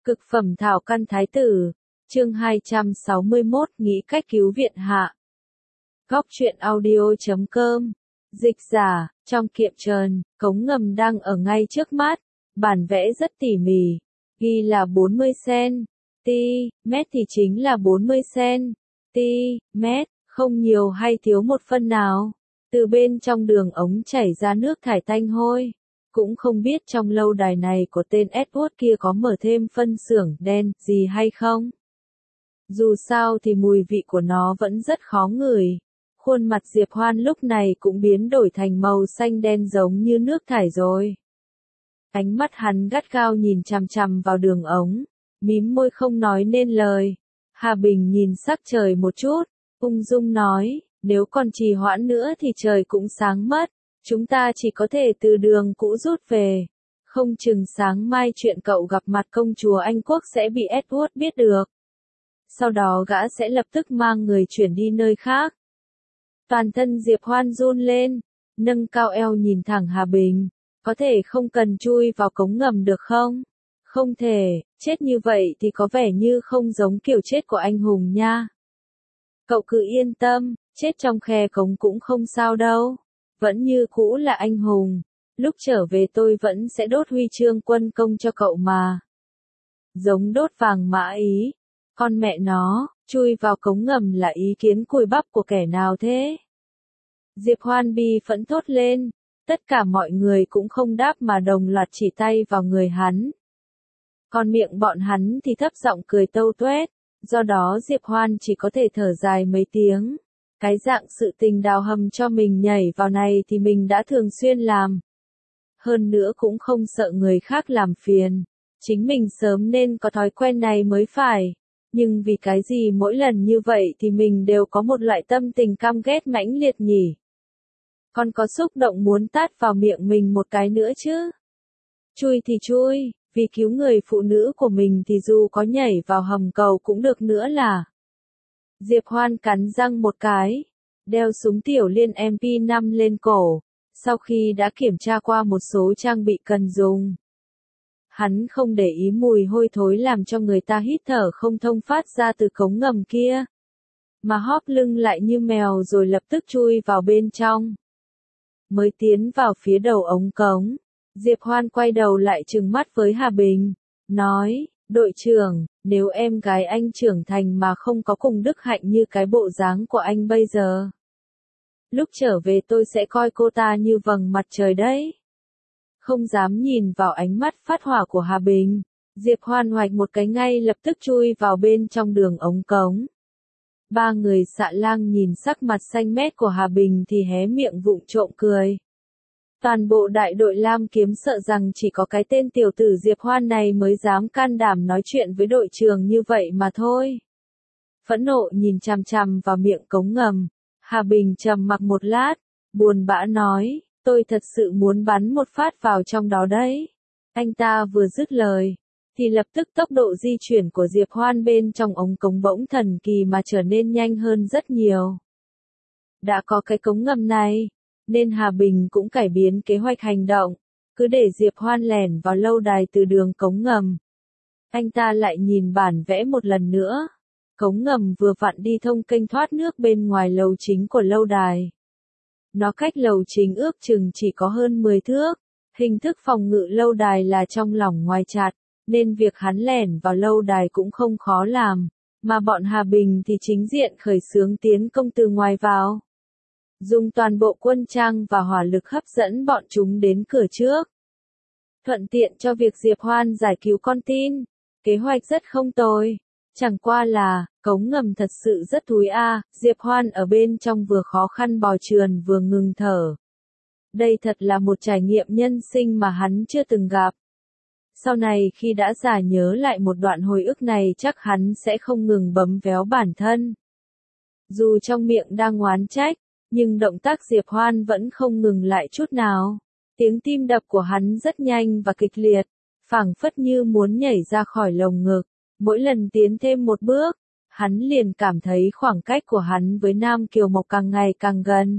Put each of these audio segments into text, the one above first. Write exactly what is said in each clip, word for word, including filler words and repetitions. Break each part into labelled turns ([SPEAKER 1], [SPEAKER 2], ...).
[SPEAKER 1] Cực phẩm thảo căn thái tử, chương hai trăm sáu mươi mốt nghĩ cách cứu viện hạ. Góc truyện audio chấm com, dịch giả, trong kiệm trần, cống ngầm đang ở ngay trước mắt, bản vẽ rất tỉ mỉ, ghi là bốn mươi xăng-ti-mét thì chính là bốn mươi xăng-ti-mét, không nhiều hay thiếu một phân nào. Từ bên trong đường ống chảy ra nước thải tanh hôi. Cũng không biết trong lâu đài này của tên Edward kia có mở thêm phân xưởng đen gì hay không. Dù sao thì mùi vị của nó vẫn rất khó ngửi. Khuôn mặt Diệp Hoan lúc này cũng biến đổi thành màu xanh đen giống như nước thải rồi. Ánh mắt hắn gắt gao nhìn chằm chằm vào đường ống, mím môi không nói nên lời. Hà Bình nhìn sắc trời một chút, ung dung nói, nếu còn trì hoãn nữa thì trời cũng sáng mất. Chúng ta chỉ có thể từ đường cũ rút về. Không chừng sáng mai chuyện cậu gặp mặt công chúa Anh Quốc sẽ bị Edward biết được. Sau đó gã sẽ lập tức mang người chuyển đi nơi khác. Toàn thân Diệp Hoan run lên, nâng cao eo nhìn thẳng Hà Bình. Có thể không cần chui vào cống ngầm được không? Không thể, chết như vậy thì có vẻ như không giống kiểu chết của anh hùng nha. Cậu cứ yên tâm, chết trong khe cống cũng không sao đâu. Vẫn như cũ là anh hùng, lúc trở về tôi vẫn sẽ đốt huy chương quân công cho cậu mà. Giống đốt vàng mã ý, con mẹ nó, chui vào cống ngầm là ý kiến cùi bắp của kẻ nào thế? Diệp Hoan bi phẫn thốt lên, tất cả mọi người cũng không đáp mà đồng loạt chỉ tay vào người hắn. Còn miệng bọn hắn thì thấp giọng cười tâu tuét, do đó Diệp Hoan chỉ có thể thở dài mấy tiếng. Cái dạng sự tình đào hầm cho mình nhảy vào này thì mình đã thường xuyên làm. Hơn nữa cũng không sợ người khác làm phiền. Chính mình sớm nên có thói quen này mới phải. Nhưng vì cái gì mỗi lần như vậy thì mình đều có một loại tâm tình căm ghét mãnh liệt nhỉ. Còn có xúc động muốn tát vào miệng mình một cái nữa chứ. Chui thì chui, vì cứu người phụ nữ của mình thì dù có nhảy vào hầm cầu cũng được nữa là. Diệp Hoan cắn răng một cái, đeo súng tiểu liên em pê năm lên cổ, sau khi đã kiểm tra qua một số trang bị cần dùng. Hắn không để ý mùi hôi thối làm cho người ta hít thở không thông phát ra từ cống ngầm kia, mà hóp lưng lại như mèo rồi lập tức chui vào bên trong. Mới tiến vào phía đầu ống cống, Diệp Hoan quay đầu lại trừng mắt với Hà Bình, nói, đội trưởng, nếu em gái anh trưởng thành mà không có cùng đức hạnh như cái bộ dáng của anh bây giờ. Lúc trở về tôi sẽ coi cô ta như vầng mặt trời đấy. Không dám nhìn vào ánh mắt phát hỏa của Hà Bình, Diệp Hoan hoạch một cái ngay lập tức chui vào bên trong đường ống cống. Ba người xạ lang nhìn sắc mặt xanh mét của Hà Bình thì hé miệng vụng trộm cười. Toàn bộ đại đội Lam Kiếm sợ rằng chỉ có cái tên tiểu tử Diệp Hoan này mới dám can đảm nói chuyện với đội trưởng như vậy mà thôi. Phẫn nộ nhìn chằm chằm vào miệng cống ngầm, Hà Bình trầm mặc một lát, buồn bã nói, tôi thật sự muốn bắn một phát vào trong đó đấy. Anh ta vừa dứt lời, thì lập tức tốc độ di chuyển của Diệp Hoan bên trong ống cống bỗng thần kỳ mà trở nên nhanh hơn rất nhiều. Đã có cái cống ngầm này, nên Hà Bình cũng cải biến kế hoạch hành động, cứ để Diệp Hoan lẻn vào lâu đài từ đường cống ngầm. Anh ta lại nhìn bản vẽ một lần nữa. Cống ngầm vừa vặn đi thông kênh thoát nước bên ngoài lầu chính của lâu đài. Nó cách lầu chính ước chừng chỉ có hơn mười thước. Hình thức phòng ngự lâu đài là trong lỏng ngoài chặt, nên việc hắn lẻn vào lâu đài cũng không khó làm, mà bọn Hà Bình thì chính diện khởi xướng tiến công từ ngoài vào. Dùng toàn bộ quân trang và hỏa lực hấp dẫn bọn chúng đến cửa trước. Thuận tiện cho việc Diệp Hoan giải cứu con tin. Kế hoạch rất không tồi. Chẳng qua là, cống ngầm thật sự rất thúi a, Diệp Hoan ở bên trong vừa khó khăn bò trườn vừa ngừng thở. Đây thật là một trải nghiệm nhân sinh mà hắn chưa từng gặp. Sau này khi đã già nhớ lại một đoạn hồi ức này chắc hắn sẽ không ngừng bấm véo bản thân. Dù trong miệng đang oán trách, nhưng động tác Diệp Hoan vẫn không ngừng lại chút nào. Tiếng tim đập của hắn rất nhanh và kịch liệt, phảng phất như muốn nhảy ra khỏi lồng ngực. Mỗi lần tiến thêm một bước, hắn liền cảm thấy khoảng cách của hắn với Nam Kiều Mộc càng ngày càng gần.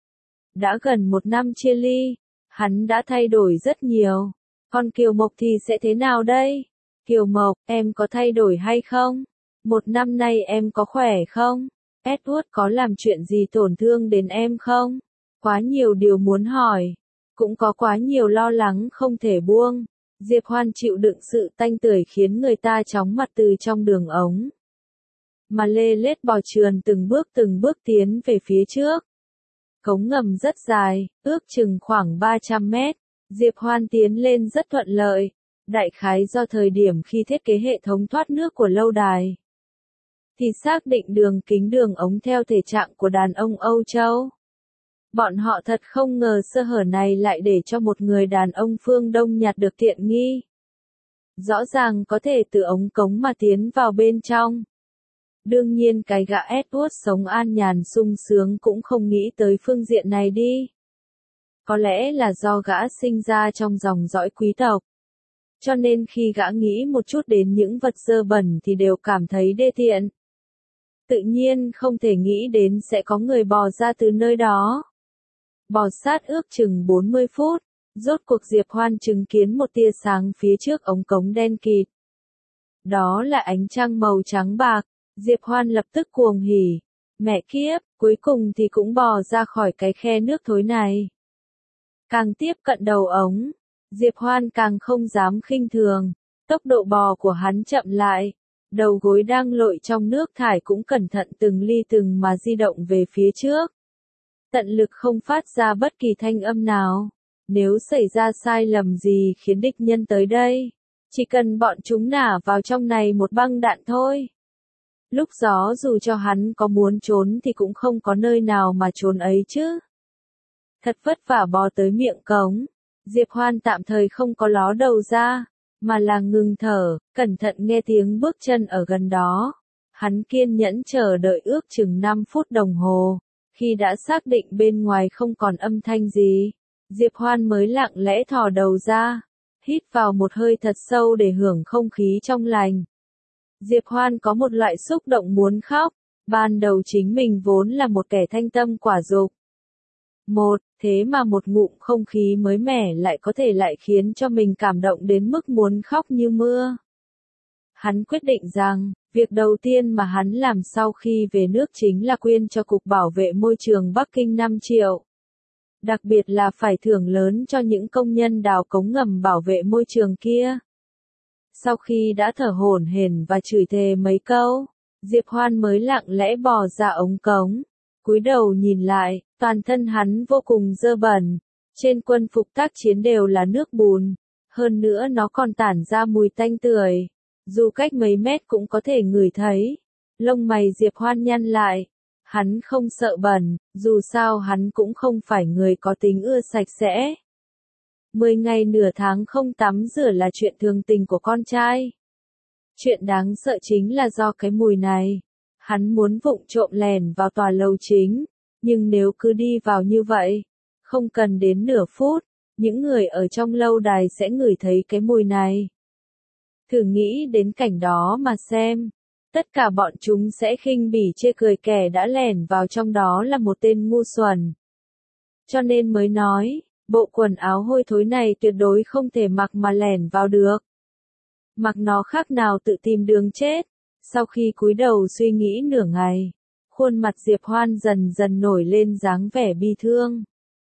[SPEAKER 1] Đã gần một năm chia ly, hắn đã thay đổi rất nhiều. Còn Kiều Mộc thì sẽ thế nào đây? Kiều Mộc, em có thay đổi hay không? Một năm nay em có khỏe không? Edward có làm chuyện gì tổn thương đến em không? Quá nhiều điều muốn hỏi. Cũng có quá nhiều lo lắng không thể buông. Diệp Hoan chịu đựng sự tanh tưởi khiến người ta chóng mặt từ trong đường ống. Mà lê lết bò trườn từng bước từng bước tiến về phía trước. Cống ngầm rất dài, ước chừng khoảng ba trăm mét. Diệp Hoan tiến lên rất thuận lợi. Đại khái do thời điểm khi thiết kế hệ thống thoát nước của lâu đài. Thì xác định đường kính đường ống theo thể trạng của đàn ông Âu Châu. Bọn họ thật không ngờ sơ hở này lại để cho một người đàn ông phương Đông nhặt được tiện nghi. Rõ ràng có thể từ ống cống mà tiến vào bên trong. Đương nhiên cái gã Edward sống an nhàn sung sướng cũng không nghĩ tới phương diện này đi. Có lẽ là do gã sinh ra trong dòng dõi quý tộc. Cho nên khi gã nghĩ một chút đến những vật dơ bẩn thì đều cảm thấy đê tiện. Tự nhiên không thể nghĩ đến sẽ có người bò ra từ nơi đó. Bò sát ước chừng bốn mươi phút, rốt cuộc Diệp Hoan chứng kiến một tia sáng phía trước ống cống đen kịt. Đó là ánh trăng màu trắng bạc, Diệp Hoan lập tức cuồng hỉ. Mẹ kiếp, cuối cùng thì cũng bò ra khỏi cái khe nước thối này. Càng tiếp cận đầu ống, Diệp Hoan càng không dám khinh thường, tốc độ bò của hắn chậm lại, đầu gối đang lội trong nước thải cũng cẩn thận từng ly từng mà di động về phía trước. Tận lực không phát ra bất kỳ thanh âm nào, nếu xảy ra sai lầm gì khiến địch nhân tới đây, chỉ cần bọn chúng nả vào trong này một băng đạn thôi. Lúc gió dù cho hắn có muốn trốn thì cũng không có nơi nào mà trốn ấy chứ. Thật vất vả bò tới miệng cống. Diệp Hoan tạm thời không có ló đầu ra, mà là ngừng thở, cẩn thận nghe tiếng bước chân ở gần đó. Hắn kiên nhẫn chờ đợi ước chừng năm phút đồng hồ, khi đã xác định bên ngoài không còn âm thanh gì, Diệp Hoan mới lặng lẽ thò đầu ra, hít vào một hơi thật sâu để hưởng không khí trong lành. Diệp Hoan có một loại xúc động muốn khóc, ban đầu chính mình vốn là một kẻ thanh tâm quả dục. Một, thế mà một ngụm không khí mới mẻ lại có thể lại khiến cho mình cảm động đến mức muốn khóc như mưa. Hắn quyết định rằng, việc đầu tiên mà hắn làm sau khi về nước chính là quyên cho Cục Bảo vệ Môi trường Bắc Kinh năm triệu. Đặc biệt là phải thưởng lớn cho những công nhân đào cống ngầm bảo vệ môi trường kia. Sau khi đã thở hổn hển và chửi thề mấy câu, Diệp Hoan mới lặng lẽ bò ra ống cống. Cúi đầu nhìn lại, toàn thân hắn vô cùng dơ bẩn, trên quân phục tác chiến đều là nước bùn, hơn nữa nó còn tản ra mùi tanh tưởi, dù cách mấy mét cũng có thể ngửi thấy. Lông mày Diệp Hoan nhăn lại, hắn không sợ bẩn, dù sao hắn cũng không phải người có tính ưa sạch sẽ. Mười ngày nửa tháng không tắm rửa là chuyện thường tình của con trai. Chuyện đáng sợ chính là do cái mùi này. Hắn muốn vụng trộm lèn vào tòa lầu chính, nhưng nếu cứ đi vào như vậy, không cần đến nửa phút, những người ở trong lâu đài sẽ ngửi thấy cái mùi này. Thử nghĩ đến cảnh đó mà xem, tất cả bọn chúng sẽ khinh bỉ chê cười kẻ đã lèn vào trong đó là một tên ngu xuẩn. Cho nên mới nói, bộ quần áo hôi thối này tuyệt đối không thể mặc mà lèn vào được. Mặc nó khác nào tự tìm đường chết. Sau khi cúi đầu suy nghĩ nửa ngày, khuôn mặt Diệp Hoan dần dần nổi lên dáng vẻ bi thương.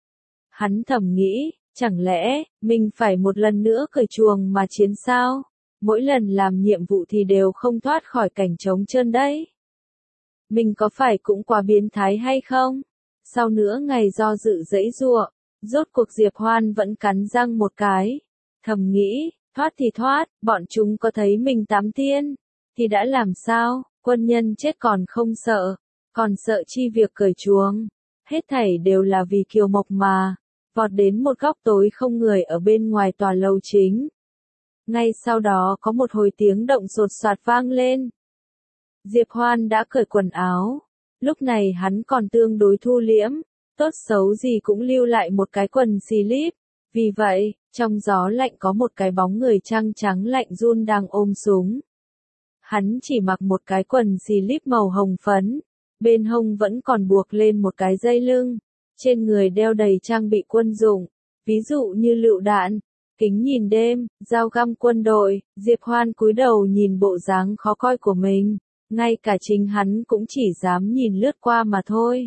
[SPEAKER 1] Hắn thầm nghĩ, chẳng lẽ, mình phải một lần nữa cởi chuồng mà chiến sao? Mỗi lần làm nhiệm vụ thì đều không thoát khỏi cảnh trống trơn đấy. Mình có phải cũng quá biến thái hay không? Sau nửa ngày do dự giãy giụa, rốt cuộc Diệp Hoan vẫn cắn răng một cái. Thầm nghĩ, thoát thì thoát, bọn chúng có thấy mình tắm tiên thì đã làm sao, quân nhân chết còn không sợ, còn sợ chi việc cởi chuồng. Hết thảy đều là vì Kiều Mộc mà. Vọt đến một góc tối không người ở bên ngoài tòa lầu chính. Ngay sau đó có một hồi tiếng động sột soạt vang lên. Diệp Hoan đã cởi quần áo. Lúc này hắn còn tương đối thu liễm, tốt xấu gì cũng lưu lại một cái quần slip. Vì vậy, trong gió lạnh có một cái bóng người trăng trắng lạnh run đang ôm súng. Hắn chỉ mặc một cái quần slip màu hồng phấn, bên hông vẫn còn buộc lên một cái dây lưng, trên người đeo đầy trang bị quân dụng, ví dụ như lựu đạn, Kính nhìn đêm, dao găm quân đội, Diệp Hoan cúi đầu nhìn bộ dáng khó coi của mình, ngay cả chính hắn cũng chỉ dám nhìn lướt qua mà thôi.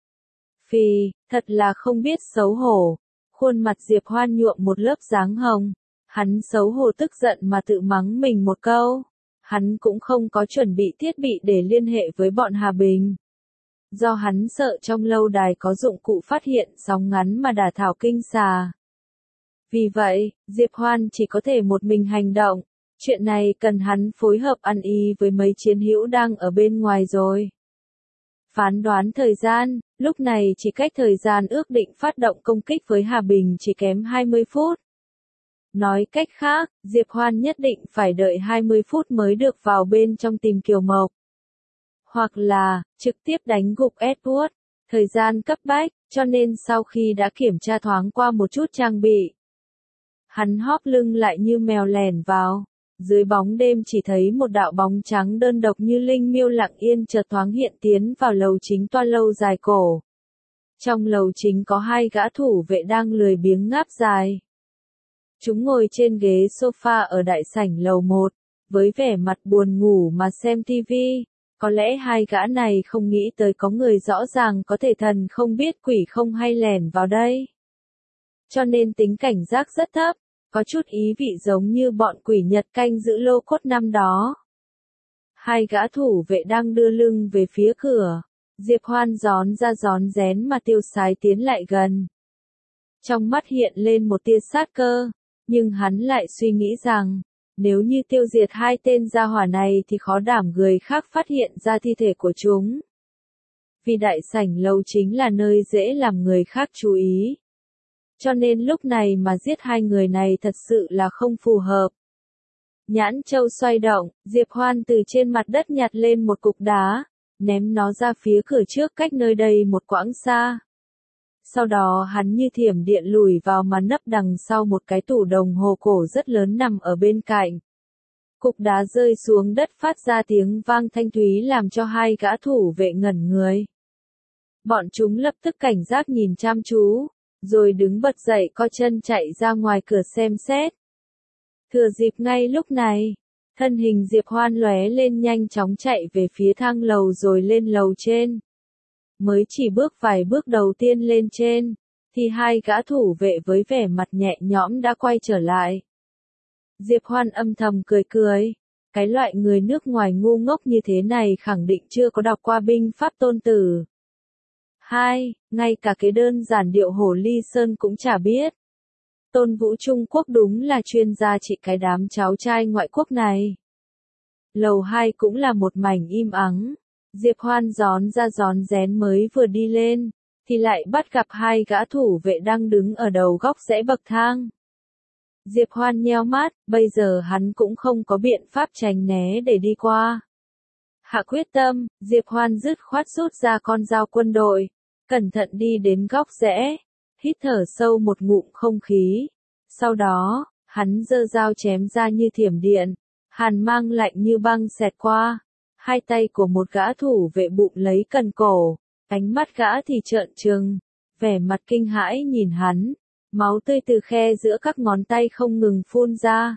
[SPEAKER 1] Phì, thật là không biết xấu hổ. Khuôn mặt Diệp Hoan nhuộm một lớp dáng hồng, hắn xấu hổ tức giận mà tự mắng mình một câu. Hắn cũng không có chuẩn bị thiết bị để liên hệ với bọn Hà Bình. Do hắn sợ trong lâu đài có dụng cụ phát hiện sóng ngắn mà đả thảo kinh xà. Vì vậy, Diệp Hoan chỉ có thể một mình hành động. Chuyện này cần hắn phối hợp ăn ý với mấy chiến hữu đang ở bên ngoài rồi. Phán đoán thời gian, lúc này chỉ cách thời gian ước định phát động công kích với Hà Bình chỉ kém hai mươi phút. Nói cách khác, Diệp Hoan nhất định phải đợi hai mươi phút mới được vào bên trong tìm Kiều Mộc. Hoặc là, trực tiếp đánh gục Edward. Thời gian cấp bách, cho nên sau khi đã kiểm tra thoáng qua một chút trang bị, hắn hóp lưng lại như mèo lẻn vào. Dưới bóng đêm chỉ thấy một đạo bóng trắng đơn độc như linh miêu lặng yên chợt thoáng hiện tiến vào lầu chính toa lâu dài cổ. Trong lầu chính có hai gã thủ vệ đang lười biếng ngáp dài. Chúng ngồi trên ghế sofa ở đại sảnh lầu một, với vẻ mặt buồn ngủ mà xem tivi. Có lẽ hai gã này không nghĩ tới có người rõ ràng có thể thần không biết quỷ không hay lẻn vào đây. Cho nên tính cảnh giác rất thấp, có chút ý vị giống như bọn quỷ Nhật canh giữ lô cốt năm đó. Hai gã thủ vệ đang đưa lưng về phía cửa. Diệp Hoan gión ra gión rén mà Tiêu Sái tiến lại gần. Trong mắt hiện lên một tia sát cơ, nhưng hắn lại suy nghĩ rằng, nếu như tiêu diệt hai tên gia hỏa này thì khó đảm người khác phát hiện ra thi thể của chúng. Vì đại sảnh lầu chính là nơi dễ làm người khác chú ý. Cho nên lúc này mà giết hai người này thật sự là không phù hợp. Nhãn châu xoay động, Diệp Hoan từ trên mặt đất nhặt lên một cục đá, ném nó ra phía cửa trước cách nơi đây một quãng xa. Sau đó hắn như thiểm điện lùi vào mà nấp đằng sau một cái tủ đồng hồ cổ rất lớn nằm ở bên cạnh. Cục đá rơi xuống đất phát ra tiếng vang thanh thúy làm cho hai gã thủ vệ ngẩn người. Bọn chúng lập tức cảnh giác nhìn chăm chú, rồi đứng bật dậy co chân chạy ra ngoài cửa xem xét. Thừa dịp ngay lúc này, thân hình Diệp Hoan lóe lên nhanh chóng chạy về phía thang lầu rồi lên lầu trên. Mới chỉ bước vài bước đầu tiên lên trên, thì hai gã thủ vệ với vẻ mặt nhẹ nhõm đã quay trở lại. Diệp Hoan âm thầm cười cười, cái loại người nước ngoài ngu ngốc như thế này khẳng định chưa có đọc qua binh pháp Tôn Tử. Hai, ngay cả cái đơn giản điệu Hồ Ly Sơn cũng chả biết. Tôn Vũ Trung Quốc đúng là chuyên gia trị cái đám cháu trai ngoại quốc này. Lầu hai cũng là một mảnh im ắng. Diệp Hoan gión ra gión rén mới vừa đi lên, thì lại bắt gặp hai gã thủ vệ đang đứng ở đầu góc rẽ bậc thang. Diệp Hoan nheo mắt, bây giờ hắn cũng không có biện pháp tránh né để đi qua. Hạ quyết tâm, Diệp Hoan dứt khoát rút ra con dao quân đội, cẩn thận đi đến góc rẽ, hít thở sâu một ngụm không khí. Sau đó, hắn giơ dao chém ra như thiểm điện, hàn mang lạnh như băng xẹt qua. Hai tay của một gã thủ vệ bụng lấy cần cổ, ánh mắt gã thì trợn trừng, vẻ mặt kinh hãi nhìn hắn, máu tươi từ khe giữa các ngón tay không ngừng phun ra.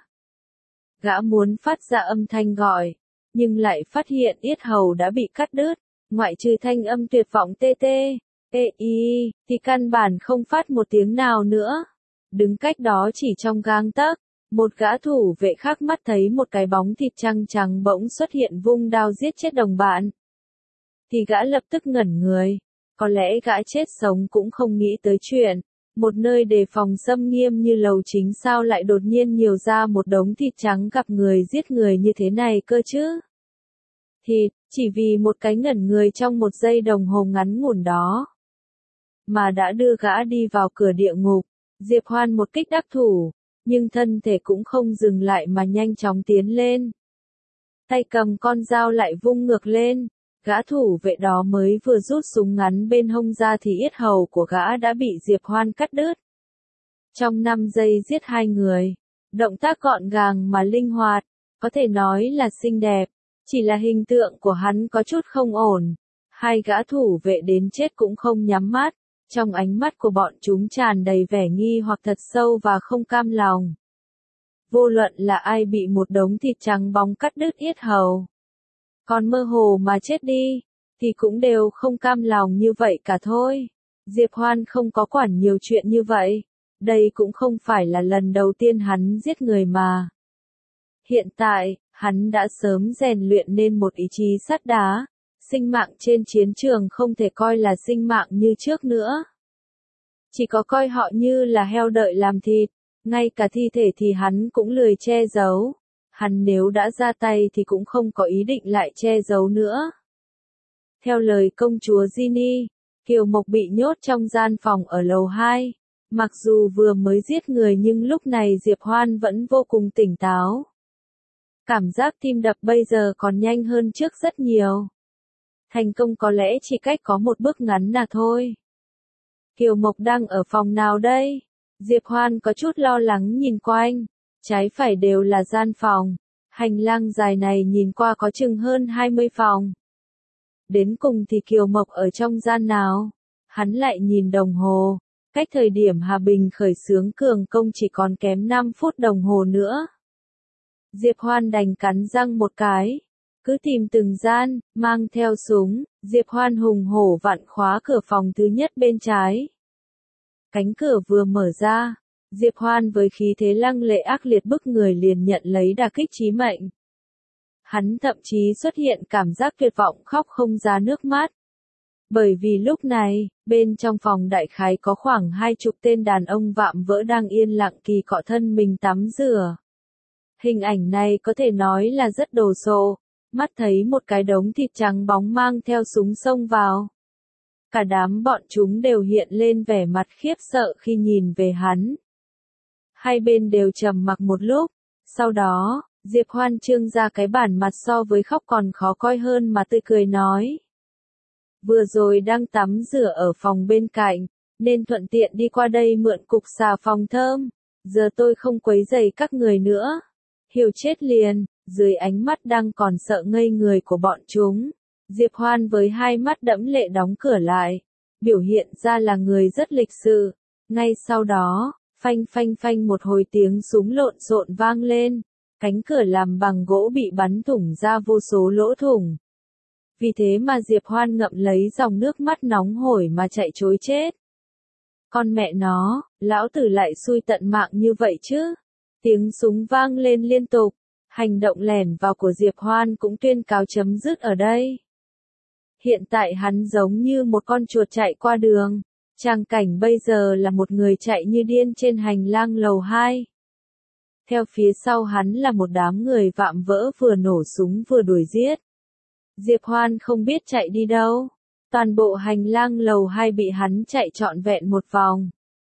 [SPEAKER 1] Gã muốn phát ra âm thanh gọi, nhưng lại phát hiện yết hầu đã bị cắt đứt, ngoại trừ thanh âm tuyệt vọng tê tê, ê y, thì căn bản không phát một tiếng nào nữa. Đứng cách đó chỉ trong gang tấc. Một gã thủ vệ khác mắt thấy một cái bóng thịt trắng trắng bỗng xuất hiện vung đao giết chết đồng bạn. Thì gã lập tức ngẩn người. Có lẽ gã chết sống cũng không nghĩ tới chuyện. Một nơi đề phòng xâm nghiêm như lầu chính sao lại đột nhiên nhiều ra một đống thịt trắng gặp người giết người như thế này cơ chứ. Thịt, chỉ vì một cái ngẩn người trong một giây đồng hồ ngắn ngủn đó. Mà đã đưa gã đi vào cửa địa ngục. Diệp Hoan một kích đắc thủ. Nhưng thân thể cũng không dừng lại mà nhanh chóng tiến lên. Tay cầm con dao lại vung ngược lên, gã thủ vệ đó mới vừa rút súng ngắn bên hông ra thì yết hầu của gã đã bị Diệp Hoan cắt đứt. Trong năm giây giết hai người, động tác gọn gàng mà linh hoạt, có thể nói là xinh đẹp, chỉ là hình tượng của hắn có chút không ổn. Hai gã thủ vệ đến chết cũng không nhắm mắt, Trong ánh mắt của bọn chúng tràn đầy vẻ nghi hoặc thật sâu và không cam lòng. Vô luận là ai bị một đống thịt trắng bóng cắt đứt yết hầu, còn mơ hồ mà chết đi, thì cũng đều không cam lòng như vậy cả thôi. Diệp Hoan không có quản nhiều chuyện như vậy. Đây cũng không phải là lần đầu tiên hắn giết người mà. Hiện tại, hắn đã sớm rèn luyện nên một ý chí sắt đá. Sinh mạng trên chiến trường không thể coi là sinh mạng như trước nữa. Chỉ có coi họ như là heo đợi làm thịt. Ngay cả thi thể thì hắn cũng lười che giấu. Hắn nếu đã ra tay thì cũng không có ý định lại che giấu nữa. Theo lời công chúa Ginny, Kiều Mộc bị nhốt trong gian phòng ở lầu hai. Mặc dù vừa mới giết người nhưng lúc này Diệp Hoan vẫn vô cùng tỉnh táo. Cảm giác tim đập bây giờ còn nhanh hơn trước rất nhiều. Thành công có lẽ chỉ cách có một bước ngắn là thôi. Kiều Mộc đang ở phòng nào đây? Diệp Hoan có chút lo lắng nhìn quanh. Trái phải đều là gian phòng. Hành lang dài này nhìn qua có chừng hơn hai mươi phòng. Đến cùng thì Kiều Mộc ở trong gian nào? Hắn lại nhìn đồng hồ. Cách thời điểm Hà Bình khởi xướng cường công chỉ còn kém năm phút đồng hồ nữa. Diệp Hoan đành cắn răng một cái. Cứ tìm từng gian, mang theo súng, Diệp Hoan hùng hổ vặn khóa cửa phòng thứ nhất bên trái. Cánh cửa vừa mở ra, Diệp Hoan với khí thế lăng lệ ác liệt bức người liền nhận lấy đả kích chí mệnh. Hắn thậm chí xuất hiện cảm giác tuyệt vọng khóc không ra nước mắt. Bởi vì lúc này, bên trong phòng đại khái có khoảng hai chục tên đàn ông vạm vỡ đang yên lặng kỳ cọ thân mình tắm rửa. Hình ảnh này có thể nói là rất đồ sộ, mắt thấy một cái đống thịt trắng bóng mang theo súng xông vào. Cả đám bọn chúng đều hiện lên vẻ mặt khiếp sợ khi nhìn về hắn. Hai bên đều trầm mặc một lúc, sau đó, Diệp Hoan trương ra cái bản mặt so với khóc còn khó coi hơn mà tươi cười nói. Vừa rồi đang tắm rửa ở phòng bên cạnh, nên thuận tiện đi qua đây mượn cục xà phòng thơm, giờ tôi không quấy rầy các người nữa. Hiểu chết liền, dưới ánh mắt đang còn sợ ngây người của bọn chúng, Diệp Hoan với hai mắt đẫm lệ đóng cửa lại, biểu hiện ra là người rất lịch sự. Ngay sau đó, phanh phanh phanh một hồi tiếng súng lộn xộn vang lên, cánh cửa làm bằng gỗ bị bắn thủng ra vô số lỗ thủng. Vì thế mà Diệp Hoan ngậm lấy dòng nước mắt nóng hổi mà chạy trối chết. Con mẹ nó, lão tử lại xui tận mạng như vậy chứ. Tiếng súng vang lên liên tục, hành động lẻn vào của Diệp Hoan cũng tuyên cáo chấm dứt ở đây. Hiện tại hắn giống như một con chuột chạy qua đường, tràng cảnh bây giờ là một người chạy như điên trên hành lang lầu hai. Theo phía sau hắn là một đám người vạm vỡ vừa nổ súng vừa đuổi giết. Diệp Hoan không biết chạy đi đâu, toàn bộ hành lang lầu hai bị hắn chạy trọn vẹn một vòng.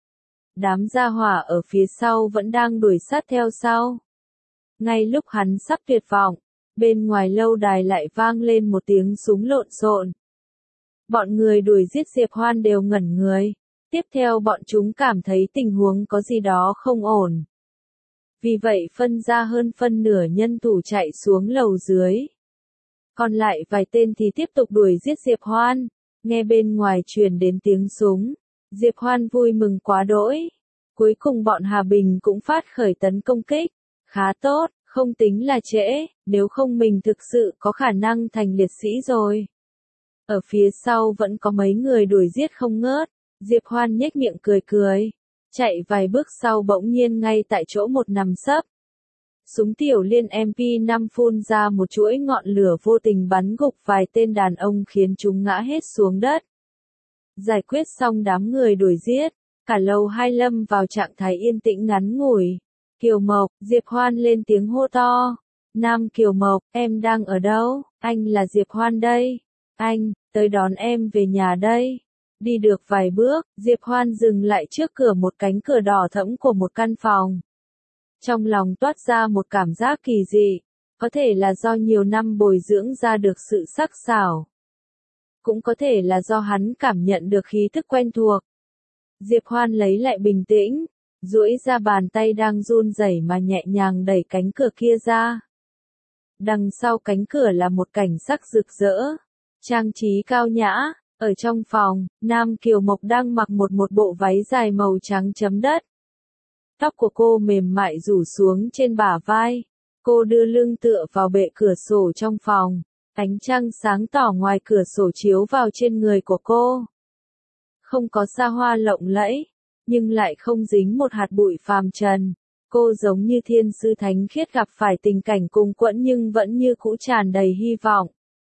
[SPEAKER 1] Đám gia hỏa ở phía sau vẫn đang đuổi sát theo sau. Ngay lúc hắn sắp tuyệt vọng, bên ngoài lâu đài lại vang lên một tiếng súng lộn xộn. Bọn người đuổi giết Diệp Hoan đều ngẩn người, tiếp theo bọn chúng cảm thấy tình huống có gì đó không ổn. Vì vậy phân ra hơn phân nửa nhân thủ chạy xuống lầu dưới. Còn lại vài tên thì tiếp tục đuổi giết Diệp Hoan, nghe bên ngoài truyền đến tiếng súng. Diệp Hoan vui mừng quá đỗi. Cuối cùng bọn Hà Bình cũng phát khởi tấn công kích. Khá tốt, không tính là trễ, nếu không mình thực sự có khả năng thành liệt sĩ rồi. Ở phía sau vẫn có mấy người đuổi giết không ngớt. Diệp Hoan nhếch miệng cười cười. Chạy vài bước sau bỗng nhiên ngay tại chỗ một nằm sấp. Súng tiểu liên em pê năm phun ra một chuỗi ngọn lửa vô tình bắn gục vài tên đàn ông khiến chúng ngã hết xuống đất. Giải quyết xong đám người đuổi giết, cả lầu hai lâm vào trạng thái yên tĩnh ngắn ngủi. Kiều Mộc, Diệp Hoan lên tiếng hô to. Nam Kiều Mộc, em đang ở đâu? Anh là Diệp Hoan đây. Anh, tới đón em về nhà đây. Đi được vài bước, Diệp Hoan dừng lại trước cửa một cánh cửa đỏ thẫm của một căn phòng. Trong lòng toát ra một cảm giác kỳ dị, có thể là do nhiều năm bồi dưỡng ra được sự sắc sảo. Cũng có thể là do hắn cảm nhận được khí thức quen thuộc. Diệp Hoan lấy lại bình tĩnh, duỗi ra bàn tay đang run rẩy mà nhẹ nhàng đẩy cánh cửa kia ra. Đằng sau cánh cửa là một cảnh sắc rực rỡ, trang trí cao nhã, Ở trong phòng, Nam Kiều Mộc đang mặc một một bộ váy dài màu trắng chấm đất. Tóc của cô mềm mại rủ xuống trên bả vai. Cô đưa lưng tựa vào bệ cửa sổ trong phòng. Ánh trăng sáng tỏ ngoài cửa sổ chiếu vào trên người của cô. Không có xa hoa lộng lẫy, nhưng lại không dính một hạt bụi phàm trần. Cô giống như thiên sư thánh khiết gặp phải tình cảnh cùng quẫn nhưng vẫn như cũ tràn đầy hy vọng.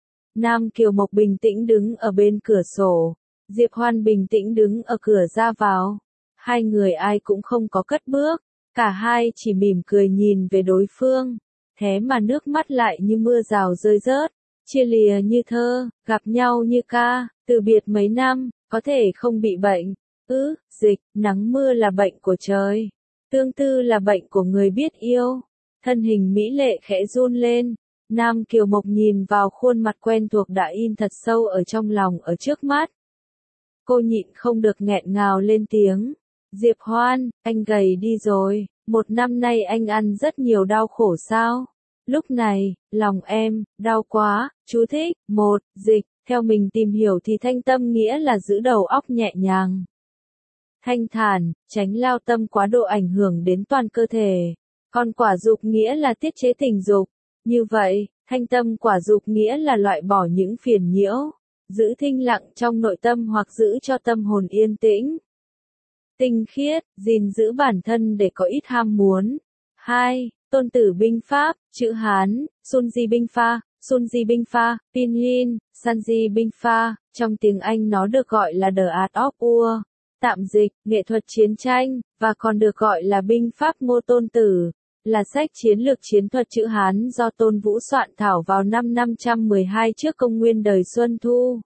[SPEAKER 1] Nam Kiều Mộc bình tĩnh đứng ở bên cửa sổ. Diệp Hoan bình tĩnh đứng ở cửa ra vào. Hai người ai cũng không có cất bước. Cả hai chỉ mỉm cười nhìn về đối phương. Thế mà nước mắt lại như mưa rào rơi rớt. Chia lìa như thơ, gặp nhau như ca, từ biệt mấy năm, có thể không bị bệnh. Ứ, dịch, nắng mưa là bệnh của trời. Tương tư là bệnh của người biết yêu. Thân hình mỹ lệ khẽ run lên. Nam Kiều Mộc nhìn vào khuôn mặt quen thuộc đã in thật sâu ở trong lòng ở trước mắt. Cô nhịn không được nghẹn ngào lên tiếng. Diệp Hoan, anh gầy đi rồi, một năm nay anh ăn rất nhiều đau khổ sao? Lúc này, lòng em, đau quá, chú thích, một, dịch, theo mình tìm hiểu thì thanh tâm nghĩa là giữ đầu óc nhẹ nhàng. Thanh thản, tránh lao tâm quá độ ảnh hưởng đến toàn cơ thể. Còn quả dục nghĩa là tiết chế tình dục. Như vậy, thanh tâm quả dục nghĩa là loại bỏ những phiền nhiễu, giữ thinh lặng trong nội tâm hoặc giữ cho tâm hồn yên tĩnh. Tinh khiết, gìn giữ bản thân để có ít ham muốn. hai. Tôn Tử binh pháp, chữ Hán, Sunji binh pha, Sunji binh pha, Pinyin, Sanji binh pha, trong tiếng Anh nó được gọi là The Art of War, tạm dịch, nghệ thuật chiến tranh, và còn được gọi là binh pháp Ngô Tôn Tử, là sách chiến lược chiến thuật chữ Hán do Tôn Vũ soạn thảo vào năm năm trăm mười hai trước công nguyên đời Xuân Thu.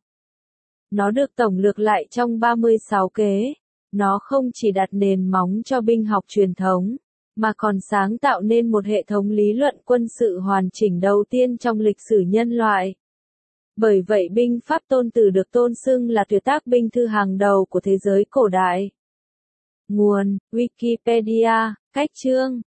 [SPEAKER 1] Nó được tổng lược lại trong ba mươi sáu kế. Nó không chỉ đặt nền móng cho binh học truyền thống, mà còn sáng tạo nên một hệ thống lý luận quân sự hoàn chỉnh đầu tiên trong lịch sử nhân loại. Bởi vậy binh pháp Tôn Tử được tôn xưng là tuyệt tác binh thư hàng đầu của thế giới cổ đại. Nguồn: Wikipedia, cách chương